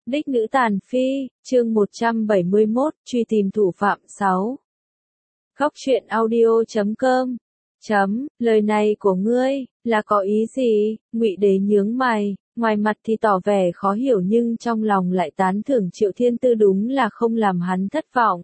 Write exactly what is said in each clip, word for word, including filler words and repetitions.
Đích nữ tàn phi, chương một trăm bảy mươi mốt, truy tìm thủ phạm sáu. Góc truyện audio chấm com. Chấm, lời này của ngươi, là có ý gì? Ngụy Đế nhướng mày, ngoài mặt thì tỏ vẻ khó hiểu nhưng trong lòng lại tán thưởng Triệu Thiên Tư đúng là không làm hắn thất vọng.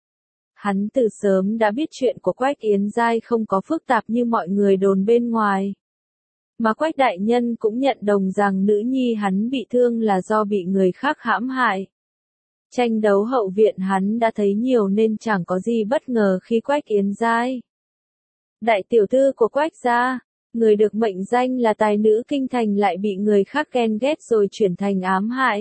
Hắn từ sớm đã biết chuyện của Quách Yến Giai không có phức tạp như mọi người đồn bên ngoài. Mà Quách đại nhân cũng nhận đồng rằng nữ nhi hắn bị thương là do bị người khác hãm hại. Tranh đấu hậu viện hắn đã thấy nhiều nên chẳng có gì bất ngờ khi Quách Yến Giai, đại tiểu thư của Quách gia, người được mệnh danh là tài nữ kinh thành lại bị người khác ghen ghét rồi chuyển thành ám hại.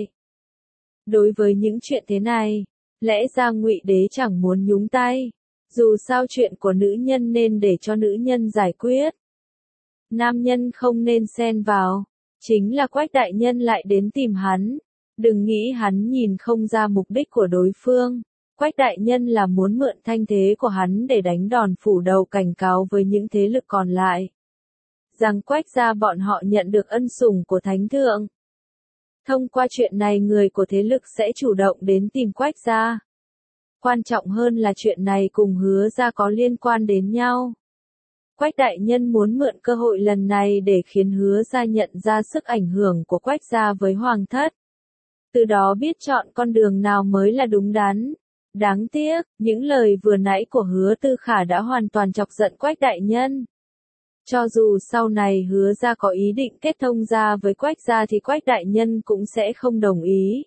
Đối với những chuyện thế này, lẽ ra Ngụy Đế chẳng muốn nhúng tay, dù sao chuyện của nữ nhân nên để cho nữ nhân giải quyết. Nam nhân không nên xen vào, chính là Quách đại nhân lại đến tìm hắn. Đừng nghĩ hắn nhìn không ra mục đích của đối phương. Quách đại nhân là muốn mượn thanh thế của hắn để đánh đòn phủ đầu cảnh cáo với những thế lực còn lại. Rằng Quách gia bọn họ nhận được ân sủng của Thánh Thượng. Thông qua chuyện này người của thế lực sẽ chủ động đến tìm Quách gia. Quan trọng hơn là chuyện này cùng Hứa gia có liên quan đến nhau. Quách đại nhân muốn mượn cơ hội lần này để khiến Hứa gia nhận ra sức ảnh hưởng của Quách gia với hoàng thất. Từ đó biết chọn con đường nào mới là đúng đắn. Đáng tiếc, những lời vừa nãy của Hứa Tư Khả đã hoàn toàn chọc giận Quách đại nhân. Cho dù sau này Hứa gia có ý định kết thông gia với Quách gia thì Quách đại nhân cũng sẽ không đồng ý.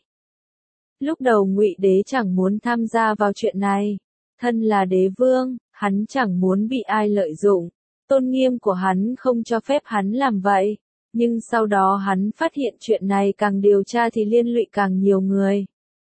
Lúc đầu Ngụy Đế chẳng muốn tham gia vào chuyện này. Thân là đế vương, hắn chẳng muốn bị ai lợi dụng. Tôn nghiêm của hắn không cho phép hắn làm vậy. Nhưng sau đó hắn phát hiện chuyện này càng điều tra thì liên lụy càng nhiều người.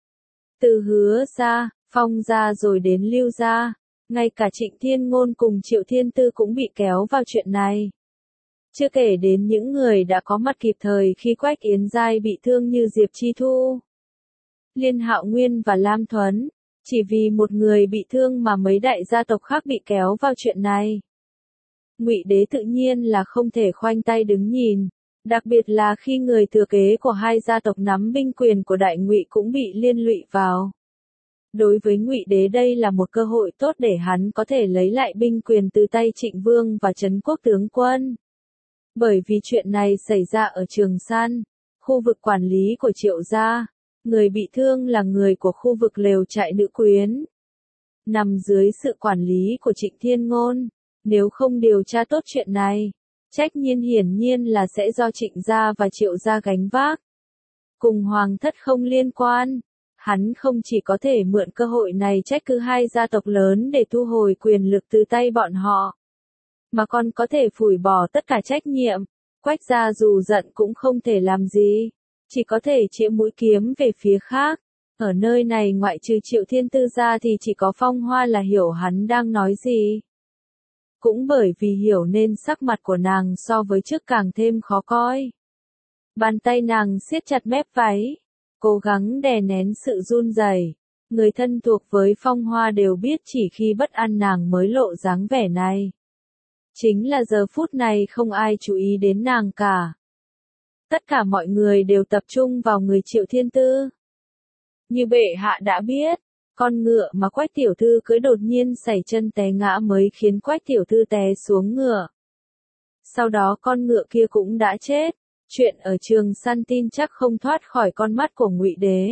Từ Hứa gia, Phong gia rồi đến Lưu gia, ngay cả Trịnh Thiên Ngôn cùng Triệu Thiên Tư cũng bị kéo vào chuyện này. Chưa kể đến những người đã có mặt kịp thời khi Quách Yến Giai bị thương như Diệp Chi Thu, Liên Hạo Nguyên và Lam Thuấn. Chỉ vì một người bị thương mà mấy đại gia tộc khác bị kéo vào chuyện này. Ngụy Đế tự nhiên là không thể khoanh tay đứng nhìn, đặc biệt là khi người thừa kế của hai gia tộc nắm binh quyền của Đại Ngụy cũng bị liên lụy vào. Đối với Ngụy Đế đây là một cơ hội tốt để hắn có thể lấy lại binh quyền từ tay Trịnh Vương và Trấn Quốc tướng quân. Bởi vì chuyện này xảy ra ở Trường San, khu vực quản lý của Triệu gia, người bị thương là người của khu vực lều trại nữ quyến, nằm dưới sự quản lý của Trịnh Thiên Ngôn. Nếu không điều tra tốt chuyện này, trách nhiệm hiển nhiên là sẽ do Trịnh gia và Triệu gia gánh vác. Cùng hoàng thất không liên quan, hắn không chỉ có thể mượn cơ hội này trách cứ hai gia tộc lớn để thu hồi quyền lực từ tay bọn họ, mà còn có thể phủi bỏ tất cả trách nhiệm. Quách gia dù giận cũng không thể làm gì, chỉ có thể chĩa mũi kiếm về phía khác. Ở nơi này ngoại trừ Triệu Thiên Tư gia thì chỉ có Phong Hoa là hiểu hắn đang nói gì. Cũng bởi vì hiểu nên sắc mặt của nàng so với trước càng thêm khó coi. Bàn tay nàng siết chặt mép váy, cố gắng đè nén sự run rẩy. Người thân thuộc với Phong Hoa đều biết chỉ khi bất an nàng mới lộ dáng vẻ này. Chính là giờ phút này không ai chú ý đến nàng cả. Tất cả mọi người đều tập trung vào người Triệu Thiên Tư. Như bệ hạ đã biết, con ngựa mà Quách tiểu thư cưỡi đột nhiên sẩy chân té ngã mới khiến Quách tiểu thư té xuống ngựa. Sau đó con ngựa kia cũng đã chết. Chuyện ở Trường San tin chắc không thoát khỏi con mắt của Ngụy Đế.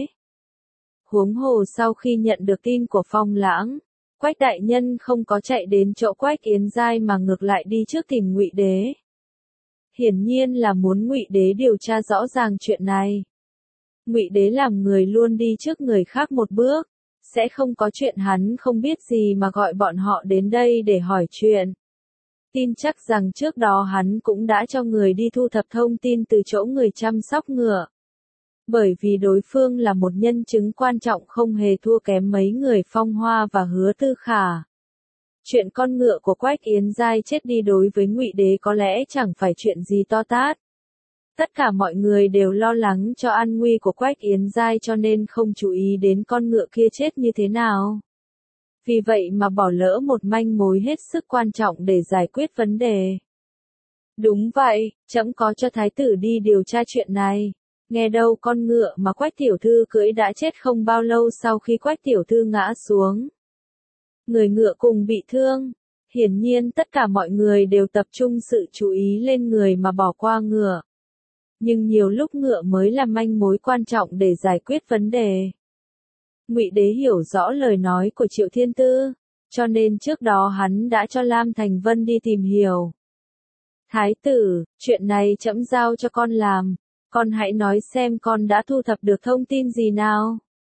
Huống hồ sau khi nhận được tin của Phong Lãng, Quách đại nhân không có chạy đến chỗ Quách Yến Giai mà ngược lại đi trước tìm Ngụy Đế. Hiển nhiên là muốn Ngụy Đế điều tra rõ ràng chuyện này. Ngụy Đế làm người luôn đi trước người khác một bước, sẽ không có chuyện hắn không biết gì mà gọi bọn họ đến đây để hỏi chuyện. Tin chắc rằng trước đó hắn cũng đã cho người đi thu thập thông tin từ chỗ người chăm sóc ngựa. Bởi vì đối phương là một nhân chứng quan trọng không hề thua kém mấy người Phong Hoa và Hứa Tư Khả. Chuyện con ngựa của Quách Yến Giai chết đi đối với Ngụy Đế có lẽ chẳng phải chuyện gì to tát. Tất cả mọi người đều lo lắng cho an nguy của Quách Yến Giai cho nên không chú ý đến con ngựa kia chết như thế nào. Vì vậy mà bỏ lỡ một manh mối hết sức quan trọng để giải quyết vấn đề. Đúng vậy, trẫm có cho thái tử đi điều tra chuyện này. Nghe đâu con ngựa mà Quách tiểu thư cưỡi đã chết không bao lâu sau khi Quách tiểu thư ngã xuống. Người ngựa cùng bị thương. Hiển nhiên tất cả mọi người đều tập trung sự chú ý lên người mà bỏ qua ngựa. Nhưng nhiều lúc ngựa mới là manh mối quan trọng để giải quyết vấn đề. Ngụy Đế hiểu rõ lời nói của Triệu Thiên Tư, cho nên trước đó hắn đã cho Lam Thành Vân đi tìm hiểu. Thái tử, chuyện này trẫm giao cho con làm, con hãy nói xem con đã thu thập được thông tin gì nào.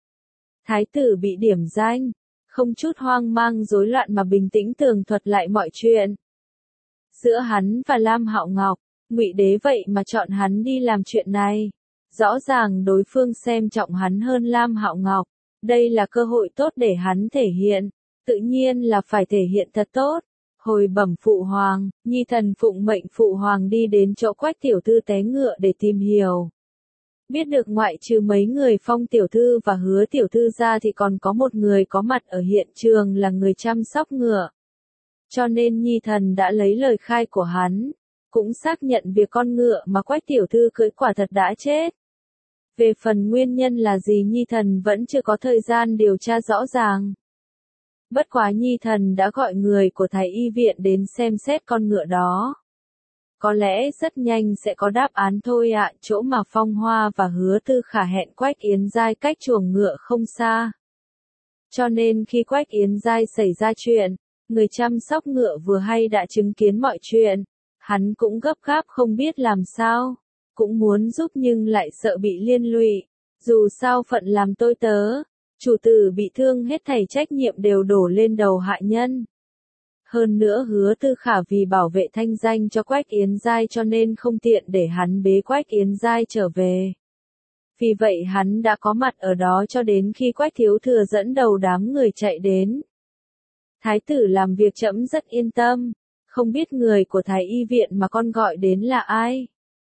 Thái tử bị điểm danh, không chút hoang mang rối loạn mà bình tĩnh tường thuật lại mọi chuyện. Giữa hắn và Lam Hạo Ngọc, Ngụy Đế vậy mà chọn hắn đi làm chuyện này. Rõ ràng đối phương xem trọng hắn hơn Lam Hạo Ngọc, đây là cơ hội tốt để hắn thể hiện, tự nhiên là phải thể hiện thật tốt. Hồi bẩm phụ hoàng, nhi thần phụng mệnh phụ hoàng đi đến chỗ Quách tiểu thư té ngựa để tìm hiểu. Biết được ngoại trừ mấy người Phong tiểu thư và Hứa tiểu thư ra thì còn có một người có mặt ở hiện trường là người chăm sóc ngựa. Cho nên nhi thần đã lấy lời khai của hắn, cũng xác nhận việc con ngựa mà Quách tiểu thư cưỡi quả thật đã chết. Về phần nguyên nhân là gì nhi thần vẫn chưa có thời gian điều tra rõ ràng. Bất quá nhi thần đã gọi người của Thái y viện đến xem xét con ngựa đó. Có lẽ rất nhanh sẽ có đáp án thôi ạ, chỗ mà Phong Hoa và Hứa Tư Khả hẹn Quách Yến Giai cách chuồng ngựa không xa. Cho nên khi Quách Yến Giai xảy ra chuyện, người chăm sóc ngựa vừa hay đã chứng kiến mọi chuyện, hắn cũng gấp gáp không biết làm sao, cũng muốn giúp nhưng lại sợ bị liên lụy, dù sao phận làm tôi tớ, chủ tử bị thương hết thảy trách nhiệm đều đổ lên đầu hạ nhân. Hơn nữa Hứa Tư Khả vì bảo vệ thanh danh cho Quách Yến Giai cho nên không tiện để hắn bế Quách Yến Giai trở về. Vì vậy hắn đã có mặt ở đó cho đến khi Quách thiếu thừa dẫn đầu đám người chạy đến. Thái tử làm việc trẫm rất yên tâm, không biết người của Thái y viện mà con gọi đến là ai.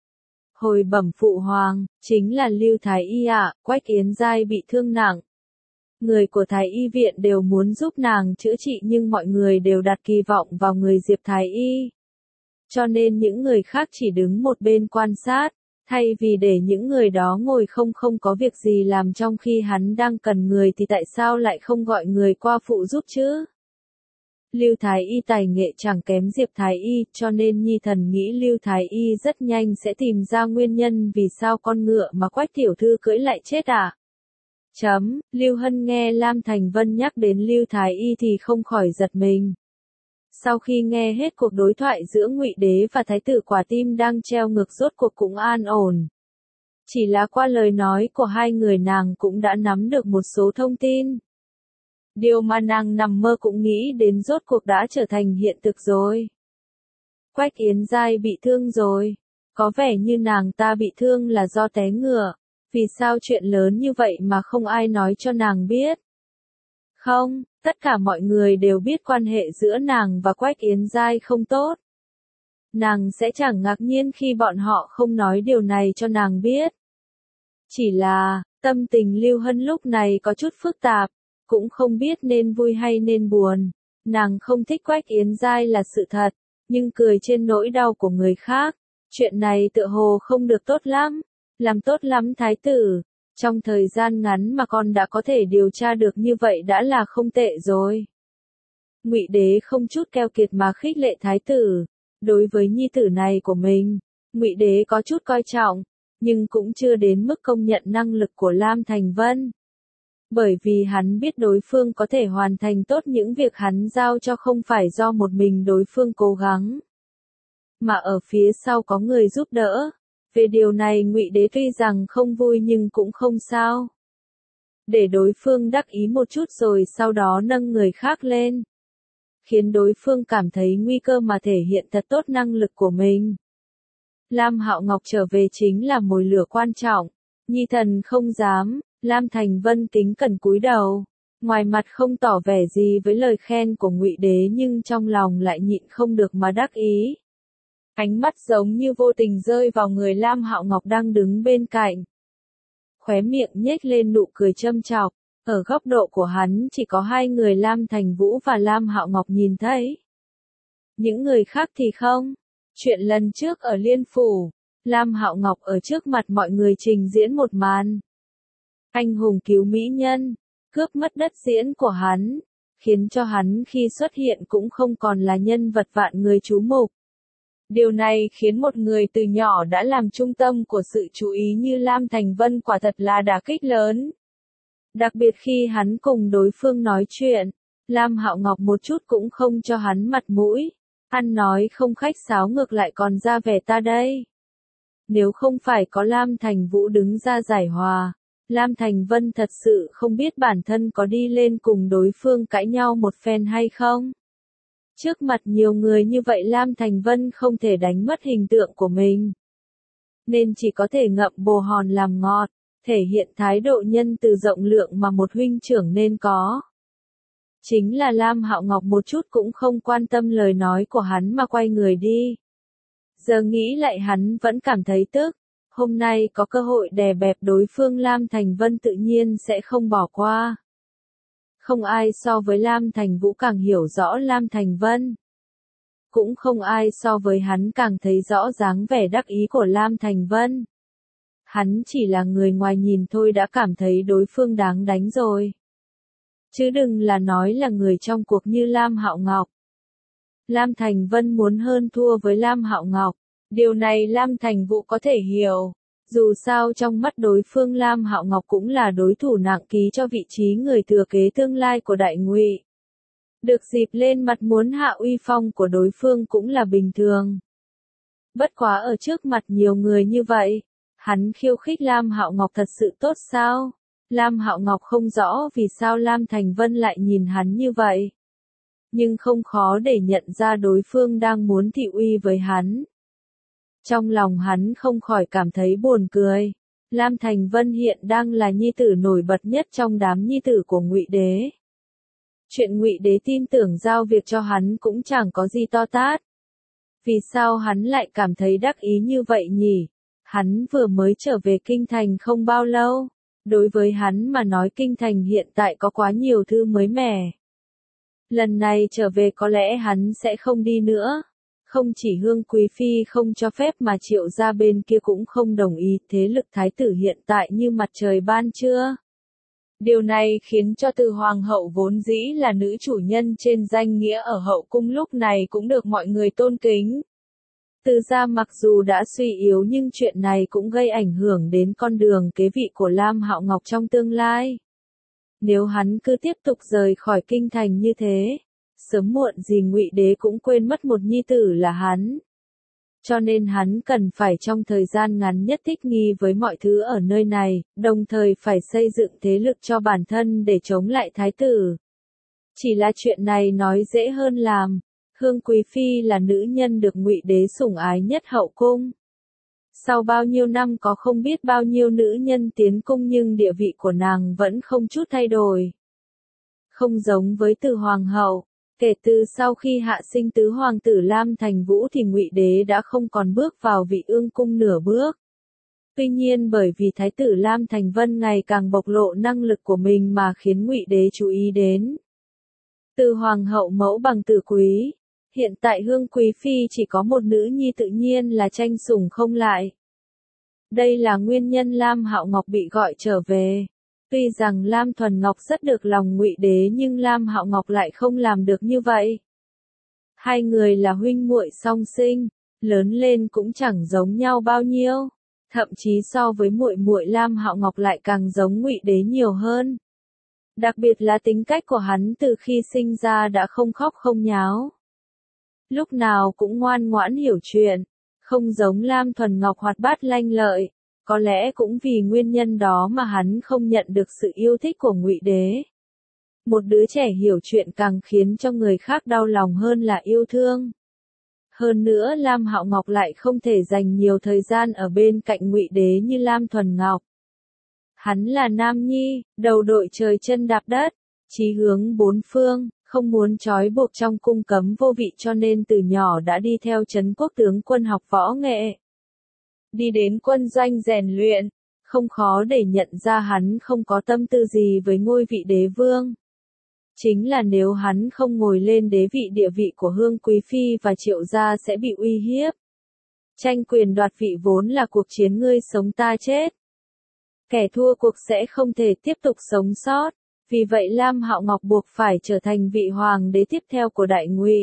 Hồi bẩm phụ hoàng, chính là Lưu Thái y ạ, Quách Yến Giai bị thương nặng. Người của Thái y viện đều muốn giúp nàng chữa trị nhưng mọi người đều đặt kỳ vọng vào người Diệp Thái y. Cho nên những người khác chỉ đứng một bên quan sát, thay vì để những người đó ngồi không không có việc gì làm trong khi hắn đang cần người thì tại sao lại không gọi người qua phụ giúp chứ? Lưu Thái y tài nghệ chẳng kém Diệp Thái y, cho nên nhi thần nghĩ Lưu Thái y rất nhanh sẽ tìm ra nguyên nhân vì sao con ngựa mà Quách tiểu thư cưỡi lại chết à? Chấm, Lưu Hân nghe Lam Thành Vân nhắc đến Lưu Thái y thì không khỏi giật mình. Sau khi nghe hết cuộc đối thoại giữa Ngụy Đế và Thái tử quả tim đang treo ngược rốt cuộc cũng an ổn. Chỉ là qua lời nói của hai người nàng cũng đã nắm được một số thông tin. Điều mà nàng nằm mơ cũng nghĩ đến rốt cuộc đã trở thành hiện thực rồi. Quách Yến Giai bị thương rồi. Có vẻ như nàng ta bị thương là do té ngựa. Vì sao chuyện lớn như vậy mà không ai nói cho nàng biết? Không, tất cả mọi người đều biết quan hệ giữa nàng và Quách Yến Giai không tốt. Nàng sẽ chẳng ngạc nhiên khi bọn họ không nói điều này cho nàng biết. Chỉ là, tâm tình Lưu Hân lúc này có chút phức tạp, cũng không biết nên vui hay nên buồn. Nàng không thích Quách Yến Giai là sự thật, nhưng cười trên nỗi đau của người khác. Chuyện này tựa hồ không được tốt lắm. Làm tốt lắm thái tử, trong thời gian ngắn mà con đã có thể điều tra được như vậy đã là không tệ rồi. Ngụy Đế không chút keo kiệt mà khích lệ thái tử, đối với nhi tử này của mình, Ngụy Đế có chút coi trọng, nhưng cũng chưa đến mức công nhận năng lực của Lam Thành Vân. Bởi vì hắn biết đối phương có thể hoàn thành tốt những việc hắn giao cho không phải do một mình đối phương cố gắng, mà ở phía sau có người giúp đỡ. Về điều này Ngụy Đế tuy rằng không vui nhưng cũng không sao. Để đối phương đắc ý một chút rồi sau đó nâng người khác lên. Khiến đối phương cảm thấy nguy cơ mà thể hiện thật tốt năng lực của mình. Lam Hạo Ngọc trở về chính là mồi lửa quan trọng. Nhi thần không dám, Lam Thành Vân kính cẩn cúi đầu. Ngoài mặt không tỏ vẻ gì với lời khen của Ngụy Đế nhưng trong lòng lại nhịn không được mà đắc ý. Ánh mắt giống như vô tình rơi vào người Lam Hạo Ngọc đang đứng bên cạnh. Khóe miệng nhếch lên nụ cười châm chọc, ở góc độ của hắn chỉ có hai người Lam Thành Vũ và Lam Hạo Ngọc nhìn thấy. Những người khác thì không. Chuyện lần trước ở Liên Phủ, Lam Hạo Ngọc ở trước mặt mọi người trình diễn một màn. Anh hùng cứu mỹ nhân, cướp mất đất diễn của hắn, khiến cho hắn khi xuất hiện cũng không còn là nhân vật vạn người chú mục. Điều này khiến một người từ nhỏ đã làm trung tâm của sự chú ý như Lam Thành Vân quả thật là đả kích lớn. Đặc biệt khi hắn cùng đối phương nói chuyện, Lam Hạo Ngọc một chút cũng không cho hắn mặt mũi, ăn nói không khách sáo ngược lại còn ra vẻ ta đây. Nếu không phải có Lam Thành Vũ đứng ra giải hòa, Lam Thành Vân thật sự không biết bản thân có đi lên cùng đối phương cãi nhau một phen hay không. Trước mặt nhiều người như vậy Lam Thành Vân không thể đánh mất hình tượng của mình. Nên chỉ có thể ngậm bồ hòn làm ngọt, thể hiện thái độ nhân từ rộng lượng mà một huynh trưởng nên có. Chính là Lam Hạo Ngọc một chút cũng không quan tâm lời nói của hắn mà quay người đi. Giờ nghĩ lại hắn vẫn cảm thấy tức, hôm nay có cơ hội đè bẹp đối phương Lam Thành Vân tự nhiên sẽ không bỏ qua. Không ai so với Lam Thành Vũ càng hiểu rõ Lam Thành Vân. Cũng không ai so với hắn càng thấy rõ dáng vẻ đắc ý của Lam Thành Vân. Hắn chỉ là người ngoài nhìn thôi đã cảm thấy đối phương đáng đánh rồi. Chứ đừng là nói là người trong cuộc như Lam Hạo Ngọc. Lam Thành Vân muốn hơn thua với Lam Hạo Ngọc. Điều này Lam Thành Vũ có thể hiểu. Dù sao trong mắt đối phương Lam Hạo Ngọc cũng là đối thủ nặng ký cho vị trí người thừa kế tương lai của Đại Ngụy. Được dịp lên mặt muốn hạ uy phong của đối phương cũng là bình thường. Bất quá ở trước mặt nhiều người như vậy, hắn khiêu khích Lam Hạo Ngọc thật sự tốt sao? Lam Hạo Ngọc không rõ vì sao Lam Thành Vân lại nhìn hắn như vậy. Nhưng không khó để nhận ra đối phương đang muốn thị uy với hắn. Trong lòng hắn không khỏi cảm thấy buồn cười. Lam Thành Vân hiện đang là nhi tử nổi bật nhất trong đám nhi tử của Ngụy Đế. Chuyện Ngụy Đế tin tưởng giao việc cho hắn cũng chẳng có gì to tát. Vì sao hắn lại cảm thấy đắc ý như vậy nhỉ? Hắn vừa mới trở về kinh thành không bao lâu. Đối với hắn mà nói kinh thành hiện tại có quá nhiều thứ mới mẻ. Lần này trở về có lẽ hắn sẽ không đi nữa. Không chỉ Hương Quý Phi không cho phép mà Triệu gia bên kia cũng không đồng ý, thế lực thái tử hiện tại như mặt trời ban trưa. Điều này khiến cho Từ Hoàng hậu vốn dĩ là nữ chủ nhân trên danh nghĩa ở hậu cung lúc này cũng được mọi người tôn kính. Từ gia mặc dù đã suy yếu nhưng chuyện này cũng gây ảnh hưởng đến con đường kế vị của Lam Hạo Ngọc trong tương lai. Nếu hắn cứ tiếp tục rời khỏi kinh thành như thế, sớm muộn gì Ngụy Đế cũng quên mất một nhi tử là hắn. Cho nên hắn cần phải trong thời gian ngắn nhất thích nghi với mọi thứ ở nơi này, đồng thời phải xây dựng thế lực cho bản thân để chống lại thái tử. Chỉ là chuyện này nói dễ hơn làm. Hương Quý Phi là nữ nhân được Ngụy Đế sủng ái nhất hậu cung. Sau bao nhiêu năm có không biết bao nhiêu nữ nhân tiến cung nhưng địa vị của nàng vẫn không chút thay đổi. Không giống với Từ Hoàng hậu, kể từ sau khi hạ sinh tứ hoàng tử Lam Thành Vũ thì Ngụy Đế đã không còn bước vào vị ương cung nửa bước. Tuy nhiên bởi vì thái tử Lam Thành Vân ngày càng bộc lộ năng lực của mình mà khiến Ngụy Đế chú ý đến. Từ Hoàng hậu mẫu bằng tử quý. Hiện tại Hương Quý Phi chỉ có một nữ nhi tự nhiên là tranh sủng không lại. Đây là nguyên nhân Lam Hạo Ngọc bị gọi trở về. Tuy rằng Lam Thuần Ngọc rất được lòng Ngụy Đế nhưng Lam Hạo Ngọc lại không làm được như vậy. Hai người là huynh muội song sinh, lớn lên cũng chẳng giống nhau bao nhiêu, thậm chí so với muội muội Lam Hạo Ngọc lại càng giống Ngụy Đế nhiều hơn. Đặc biệt là tính cách của hắn từ khi sinh ra đã không khóc không nháo. Lúc nào cũng ngoan ngoãn hiểu chuyện, không giống Lam Thuần Ngọc hoạt bát lanh lợi, có lẽ cũng vì nguyên nhân đó mà hắn không nhận được sự yêu thích của Ngụy Đế. Một đứa trẻ hiểu chuyện càng khiến cho người khác đau lòng hơn là yêu thương. Hơn nữa Lam Hạo Ngọc lại không thể dành nhiều thời gian ở bên cạnh Ngụy Đế như Lam Thuần Ngọc. Hắn là nam nhi, đầu đội trời chân đạp đất, chí hướng bốn phương. Không muốn trói buộc trong cung cấm vô vị cho nên từ nhỏ đã đi theo Trấn Quốc tướng quân học võ nghệ. Đi đến quân doanh rèn luyện, không khó để nhận ra hắn không có tâm tư gì với ngôi vị đế vương. Chính là nếu hắn không ngồi lên đế vị địa vị của Hương Quý Phi và Triệu gia sẽ bị uy hiếp. Tranh quyền đoạt vị vốn là cuộc chiến ngươi sống ta chết. Kẻ thua cuộc sẽ không thể tiếp tục sống sót. Vì vậy Lam Hạo Ngọc buộc phải trở thành vị hoàng đế tiếp theo của Đại Ngụy.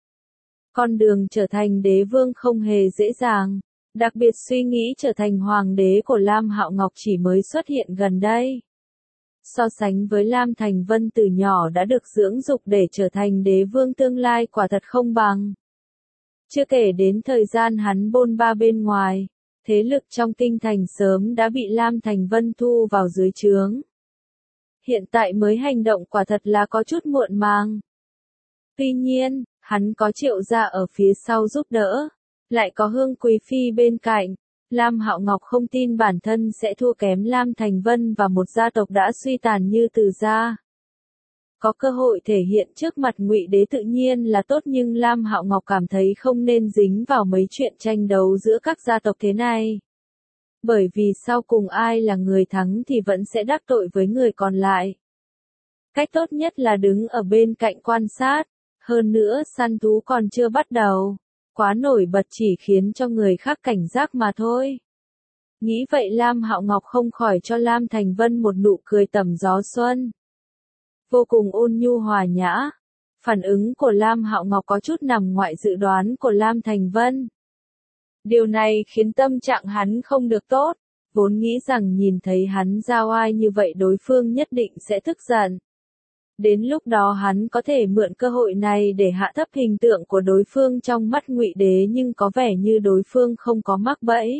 Con đường trở thành đế vương không hề dễ dàng. Đặc biệt suy nghĩ trở thành hoàng đế của Lam Hạo Ngọc chỉ mới xuất hiện gần đây. So sánh với Lam Thành Vân từ nhỏ đã được dưỡng dục để trở thành đế vương tương lai quả thật không bằng. Chưa kể đến thời gian hắn bôn ba bên ngoài, thế lực trong kinh thành sớm đã bị Lam Thành Vân thu vào dưới trướng. Hiện tại mới hành động quả thật là có chút muộn màng. Tuy nhiên, hắn có Triệu gia ở phía sau giúp đỡ, lại có Hương Quý Phi bên cạnh. Lam Hạo Ngọc không tin bản thân sẽ thua kém Lam Thành Vân và một gia tộc đã suy tàn như Từ gia. Có cơ hội thể hiện trước mặt Ngụy Đế tự nhiên là tốt, nhưng Lam Hạo Ngọc cảm thấy không nên dính vào mấy chuyện tranh đấu giữa các gia tộc thế này. Bởi vì sau cùng ai là người thắng thì vẫn sẽ đắc tội với người còn lại. Cách tốt nhất là đứng ở bên cạnh quan sát, hơn nữa săn thú còn chưa bắt đầu. Quá nổi bật chỉ khiến cho người khác cảnh giác mà thôi. Nghĩ vậy Lam Hạo Ngọc không khỏi cho Lam Thành Vân một nụ cười tầm gió xuân. Vô cùng ôn nhu hòa nhã. Phản ứng của Lam Hạo Ngọc có chút nằm ngoại dự đoán của Lam Thành Vân. Điều này khiến tâm trạng hắn không được tốt, vốn nghĩ rằng nhìn thấy hắn giao oai như vậy đối phương nhất định sẽ tức giận. Đến lúc đó hắn có thể mượn cơ hội này để hạ thấp hình tượng của đối phương trong mắt Ngụy Đế, nhưng có vẻ như đối phương không có mắc bẫy.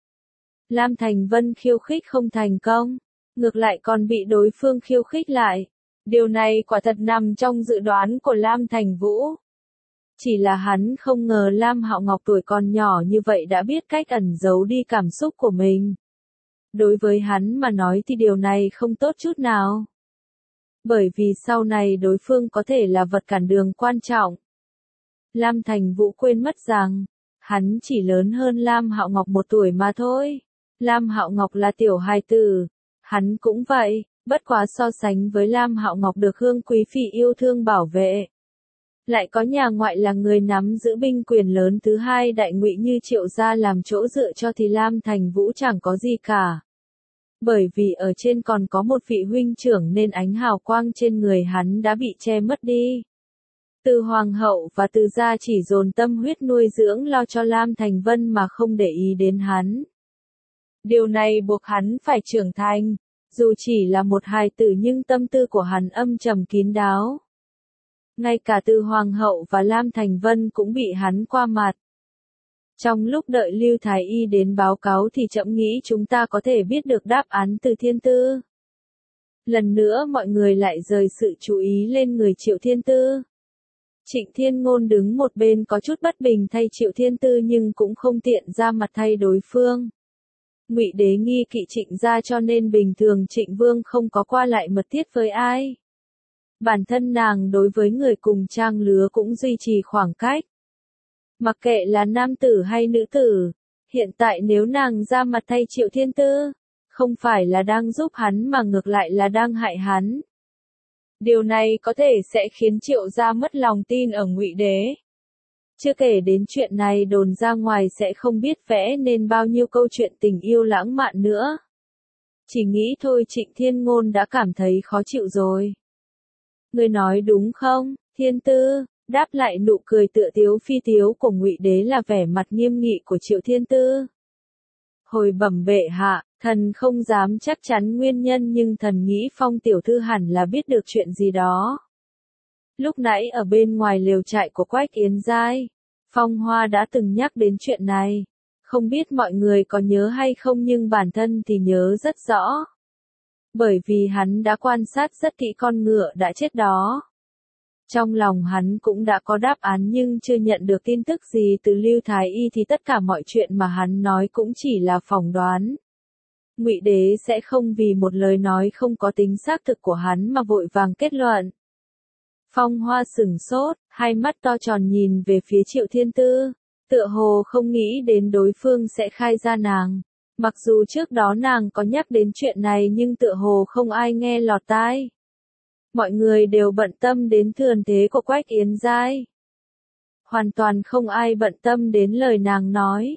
Lam Thành Vân khiêu khích không thành công, ngược lại còn bị đối phương khiêu khích lại. Điều này quả thật nằm trong dự đoán của Lam Thành Vũ. Chỉ là hắn không ngờ Lam Hạo Ngọc tuổi còn nhỏ như vậy đã biết cách ẩn giấu đi cảm xúc của mình. Đối với hắn mà nói thì điều này không tốt chút nào. Bởi vì sau này đối phương có thể là vật cản đường quan trọng. Lam Thành Vũ quên mất rằng, hắn chỉ lớn hơn Lam Hạo Ngọc một tuổi mà thôi. Lam Hạo Ngọc là tiểu hài tử, hắn cũng vậy, bất quá so sánh với Lam Hạo Ngọc được Hương Quý Phi yêu thương bảo vệ. Lại có nhà ngoại là người nắm giữ binh quyền lớn thứ hai Đại Ngụy như Triệu gia làm chỗ dựa cho thì Lam Thành Vũ chẳng có gì cả. Bởi vì ở trên còn có một vị huynh trưởng nên ánh hào quang trên người hắn đã bị che mất đi. Từ hoàng hậu và từ gia chỉ dồn tâm huyết nuôi dưỡng lo cho Lam Thành Vân mà không để ý đến hắn. Điều này buộc hắn phải trưởng thành, dù chỉ là một hài tử nhưng tâm tư của hắn âm trầm kín đáo. Ngay cả từ hoàng hậu và Lam Thành Vân cũng bị hắn qua mặt. Trong lúc đợi Lưu Thái Y đến báo cáo thì trẫm nghĩ chúng ta có thể biết được đáp án từ Thiên Tư. Lần nữa mọi người lại rời sự chú ý lên người Triệu Thiên Tư. Trịnh Thiên Ngôn đứng một bên có chút bất bình thay Triệu Thiên Tư nhưng cũng không tiện ra mặt thay đối phương. Ngụy Đế nghi kỵ Trịnh gia cho nên bình thường Trịnh Vương không có qua lại mật thiết với ai. Bản thân nàng đối với người cùng trang lứa cũng duy trì khoảng cách. Mặc kệ là nam tử hay nữ tử, hiện tại nếu nàng ra mặt thay Triệu Thiên Tư, không phải là đang giúp hắn mà ngược lại là đang hại hắn. Điều này có thể sẽ khiến Triệu gia mất lòng tin ở Ngụy Đế. Chưa kể đến chuyện này đồn ra ngoài sẽ không biết vẽ nên bao nhiêu câu chuyện tình yêu lãng mạn nữa. Chỉ nghĩ thôi Trịnh Thiên Ngôn đã cảm thấy khó chịu rồi. Ngươi nói đúng không, Thiên Tư? Đáp lại nụ cười tựa tiếu phi tiếu của Ngụy Đế là vẻ mặt nghiêm nghị của Triệu Thiên Tư. Hồi bẩm bệ hạ, thần không dám chắc chắn nguyên nhân nhưng thần nghĩ Phong tiểu thư hẳn là biết được chuyện gì đó. Lúc nãy ở bên ngoài lều trại của Quách Yến Giai, Phong Hoa đã từng nhắc đến chuyện này. Không biết mọi người có nhớ hay không nhưng bản thân thì nhớ rất rõ. Bởi vì hắn đã quan sát rất kỹ con ngựa đã chết đó. Trong lòng hắn cũng đã có đáp án nhưng chưa nhận được tin tức gì từ Lưu Thái Y thì tất cả mọi chuyện mà hắn nói cũng chỉ là phỏng đoán. Ngụy Đế sẽ không vì một lời nói không có tính xác thực của hắn mà vội vàng kết luận. Phong Hoa sửng sốt, hai mắt to tròn nhìn về phía Triệu Thiên Tư, tựa hồ không nghĩ đến đối phương sẽ khai ra nàng. Mặc dù trước đó nàng có nhắc đến chuyện này nhưng tựa hồ không ai nghe lọt tai. Mọi người đều bận tâm đến thường thế của Quách Yến Giai. Hoàn toàn không ai bận tâm đến lời nàng nói.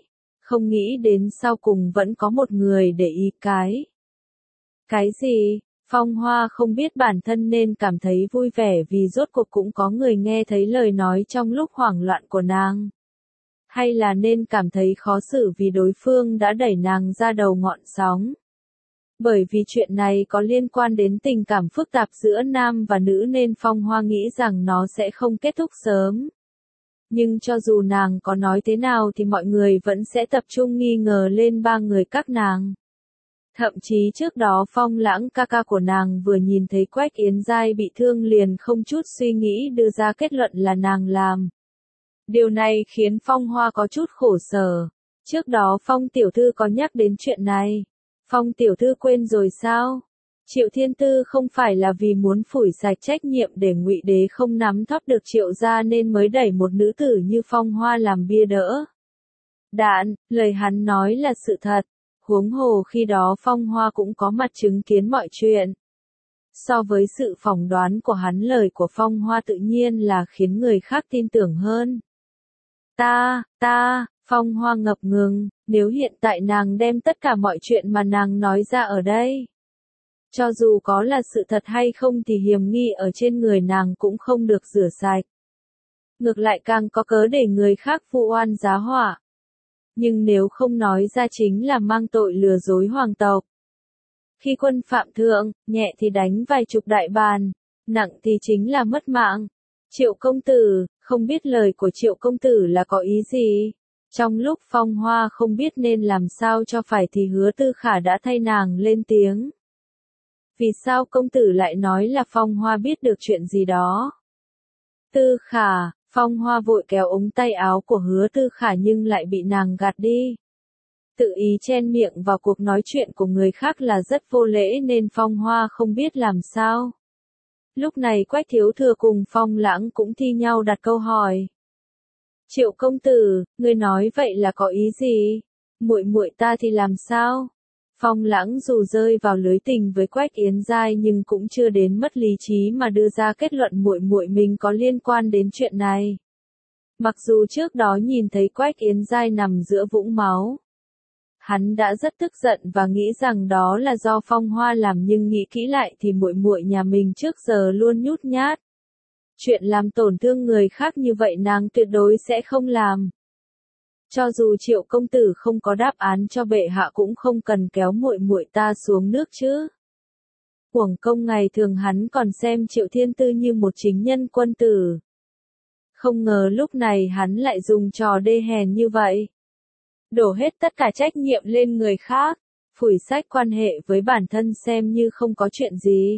Không nghĩ đến sau cùng vẫn có một người để ý cái. Cái gì? Phong Hoa không biết bản thân nên cảm thấy vui vẻ vì rốt cuộc cũng có người nghe thấy lời nói trong lúc hoảng loạn của nàng. Hay là nên cảm thấy khó xử vì đối phương đã đẩy nàng ra đầu ngọn sóng. Bởi vì chuyện này có liên quan đến tình cảm phức tạp giữa nam và nữ nên Phong Hoa nghĩ rằng nó sẽ không kết thúc sớm. Nhưng cho dù nàng có nói thế nào thì mọi người vẫn sẽ tập trung nghi ngờ lên ba người các nàng. Thậm chí trước đó Phong Lãng ca ca của nàng vừa nhìn thấy Quách Yến Giai bị thương liền không chút suy nghĩ đưa ra kết luận là nàng làm. Điều này khiến Phong Hoa có chút khổ sở. Trước đó Phong tiểu thư có nhắc đến chuyện này. Phong tiểu thư quên rồi sao? Triệu Thiên Tư không phải là vì muốn phủi sạch trách nhiệm để Ngụy Đế không nắm thóp được Triệu gia nên mới đẩy một nữ tử như Phong Hoa làm bia đỡ. Đạn, lời hắn nói là sự thật. Huống hồ khi đó Phong Hoa cũng có mặt chứng kiến mọi chuyện. So với sự phỏng đoán của hắn, lời của Phong Hoa tự nhiên là khiến người khác tin tưởng hơn. Ta, ta, Phong Hoa ngập ngừng, nếu hiện tại nàng đem tất cả mọi chuyện mà nàng nói ra ở đây. Cho dù có là sự thật hay không thì hiềm nghi ở trên người nàng cũng không được rửa sạch. Ngược lại càng có cớ để người khác vu oan giá họa. Nhưng nếu không nói ra chính là mang tội lừa dối hoàng tộc. Khi quân phạm thượng, nhẹ thì đánh vài chục đại bàn, nặng thì chính là mất mạng. Triệu công tử, không biết lời của Triệu công tử là có ý gì? Trong lúc Phong Hoa không biết nên làm sao cho phải thì Hứa Tư Khả đã thay nàng lên tiếng. Vì sao công tử lại nói là Phong Hoa biết được chuyện gì đó? Tư Khả, Phong Hoa vội kéo ống tay áo của Hứa Tư Khả nhưng lại bị nàng gạt đi. Tự ý chen miệng vào cuộc nói chuyện của người khác là rất vô lễ nên Phong Hoa không biết làm sao. Lúc này Quách Thiếu Thừa cùng Phong Lãng cũng thi nhau đặt câu hỏi. Triệu công tử, ngươi nói vậy là có ý gì? Muội muội ta thì làm sao? Phong Lãng dù rơi vào lưới tình với Quách Yến Giai nhưng cũng chưa đến mất lý trí mà đưa ra kết luận muội muội mình có liên quan đến chuyện này. Mặc dù trước đó nhìn thấy Quách Yến Giai nằm giữa vũng máu, hắn đã rất tức giận và nghĩ rằng đó là do Phong Hoa làm nhưng nghĩ kỹ lại thì muội muội nhà mình trước giờ luôn nhút nhát. Chuyện làm tổn thương người khác như vậy nàng tuyệt đối sẽ không làm. Cho dù Triệu công tử không có đáp án cho bệ hạ cũng không cần kéo muội muội ta xuống nước chứ. Uổng công ngày thường hắn còn xem Triệu Thiên Tư như một chính nhân quân tử. Không ngờ lúc này hắn lại dùng trò đê hèn như vậy. Đổ hết tất cả trách nhiệm lên người khác, phủi sạch quan hệ với bản thân xem như không có chuyện gì.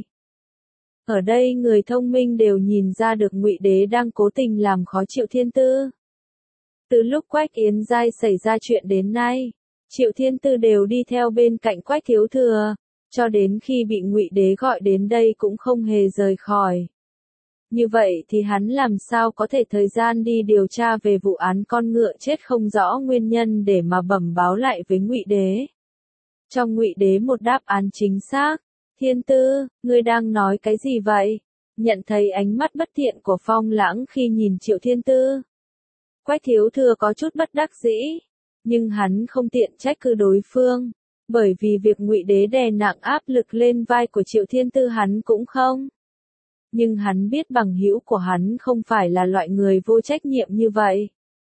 Ở đây người thông minh đều nhìn ra được Ngụy Đế đang cố tình làm khó Triệu Thiên Tư. Từ lúc Quách Yến Giai xảy ra chuyện đến nay, Triệu Thiên Tư đều đi theo bên cạnh Quách Thiếu Thừa, cho đến khi bị Ngụy Đế gọi đến đây cũng không hề rời khỏi. Như vậy thì hắn làm sao có thể thời gian đi điều tra về vụ án con ngựa chết không rõ nguyên nhân để mà bẩm báo lại với Ngụy Đế. Trong Ngụy Đế một đáp án chính xác. Thiên Tư, ngươi đang nói cái gì vậy? Nhận thấy ánh mắt bất thiện của Phong Lãng khi nhìn Triệu Thiên Tư. Quách Thiếu Thừa có chút bất đắc dĩ, nhưng hắn không tiện trách cứ đối phương, bởi vì việc Ngụy Đế đè nặng áp lực lên vai của Triệu Thiên Tư hắn cũng không. Nhưng hắn biết bằng hữu của hắn không phải là loại người vô trách nhiệm như vậy.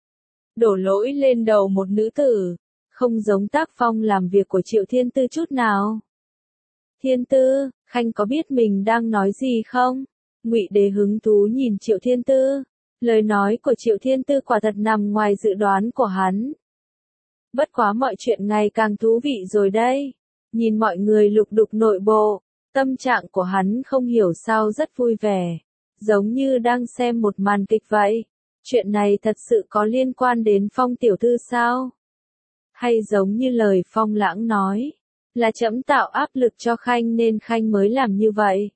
Đổ lỗi lên đầu một nữ tử, không giống tác phong làm việc của Triệu Thiên Tư chút nào. Thiên Tư, Khanh có biết mình đang nói gì không? Ngụy Đế hứng thú nhìn Triệu Thiên Tư. Lời nói của Triệu Thiên Tư quả thật nằm ngoài dự đoán của hắn. Bất quá mọi chuyện ngày càng thú vị rồi đây. Nhìn mọi người lục đục nội bộ, tâm trạng của hắn không hiểu sao rất vui vẻ. Giống như đang xem một màn kịch vậy. Chuyện này thật sự có liên quan đến Phong tiểu thư sao? Hay giống như lời Phong Lãng nói, là trẫm tạo áp lực cho Khanh nên Khanh mới làm như vậy.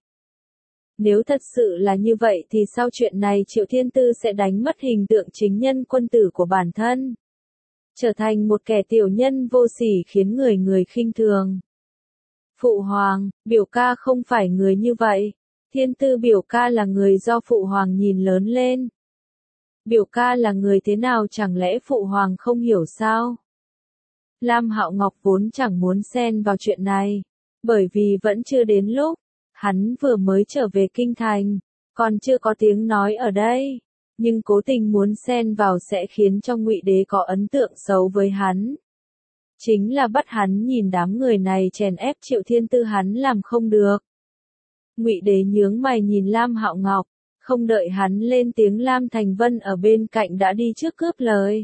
Nếu thật sự là như vậy thì sau chuyện này Triệu Thiên Tư sẽ đánh mất hình tượng chính nhân quân tử của bản thân. Trở thành một kẻ tiểu nhân vô sỉ khiến người người khinh thường. Phụ hoàng, biểu ca không phải người như vậy. Thiên Tư biểu ca là người do phụ hoàng nhìn lớn lên. Biểu ca là người thế nào chẳng lẽ phụ hoàng không hiểu sao? Lam Hạo Ngọc vốn chẳng muốn xen vào chuyện này, bởi vì vẫn chưa đến lúc, hắn vừa mới trở về kinh thành, còn chưa có tiếng nói ở đây, nhưng cố tình muốn xen vào sẽ khiến cho Ngụy Đế có ấn tượng xấu với hắn. Chính là bắt hắn nhìn đám người này chèn ép Triệu Thiên Tư hắn làm không được. Ngụy Đế nhướng mày nhìn Lam Hạo Ngọc, không đợi hắn lên tiếng Lam Thành Vân ở bên cạnh đã đi trước cướp lời.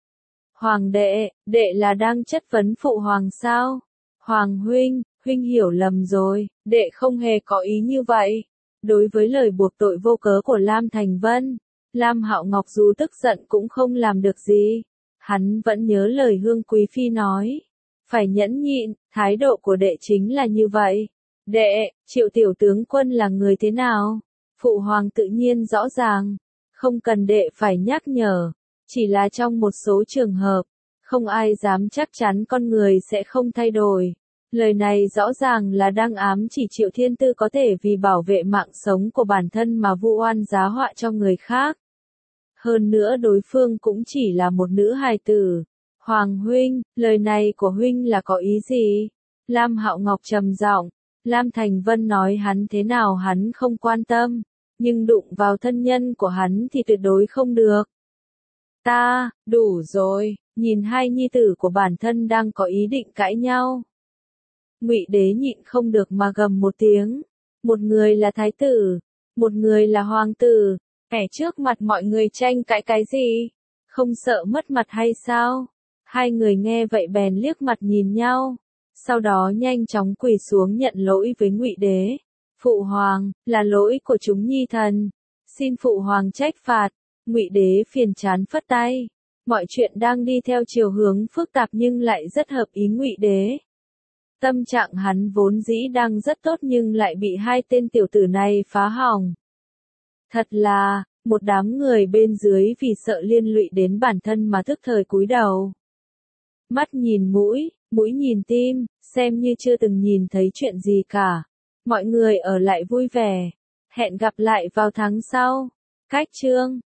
Hoàng đệ, đệ là đang chất vấn phụ hoàng sao? Hoàng huynh, huynh hiểu lầm rồi, đệ không hề có ý như vậy. Đối với lời buộc tội vô cớ của Lam Thành Vân, Lam Hạo Ngọc dù tức giận cũng không làm được gì. Hắn vẫn nhớ lời Hương Quý Phi nói. Phải nhẫn nhịn, thái độ của đệ chính là như vậy. Đệ, Triệu tiểu tướng quân là người thế nào? Phụ hoàng tự nhiên rõ ràng. Không cần đệ phải nhắc nhở. Chỉ là trong một số trường hợp, không ai dám chắc chắn con người sẽ không thay đổi. Lời này rõ ràng là đang ám chỉ Triệu Thiên Tư có thể vì bảo vệ mạng sống của bản thân mà vu oan giá họa cho người khác. Hơn nữa đối phương cũng chỉ là một nữ hài tử. Hoàng huynh, lời này của huynh là có ý gì? Lam Hạo Ngọc trầm giọng. Lam Thành Vân nói hắn thế nào hắn không quan tâm, nhưng đụng vào thân nhân của hắn thì tuyệt đối không được. Ta, đủ rồi, nhìn hai nhi tử của bản thân đang có ý định cãi nhau. Ngụy Đế nhịn không được mà gầm một tiếng. Một người là thái tử, một người là hoàng tử, kẻ trước mặt mọi người tranh cãi cái gì? Không sợ mất mặt hay sao? Hai người nghe vậy bèn liếc mặt nhìn nhau, sau đó nhanh chóng quỳ xuống nhận lỗi với Ngụy Đế. Phụ hoàng, là lỗi của chúng nhi thần, xin phụ hoàng trách phạt. Ngụy Đế phiền chán phất tay. Mọi chuyện đang đi theo chiều hướng phức tạp nhưng lại rất hợp ý Ngụy Đế. Tâm trạng hắn vốn dĩ đang rất tốt nhưng lại bị hai tên tiểu tử này phá hỏng. Thật là, một đám người bên dưới vì sợ liên lụy đến bản thân mà thức thời cúi đầu. Mắt nhìn mũi, mũi nhìn tim, xem như chưa từng nhìn thấy chuyện gì cả. Mọi người ở lại vui vẻ. Hẹn gặp lại vào tháng sau. Cách chương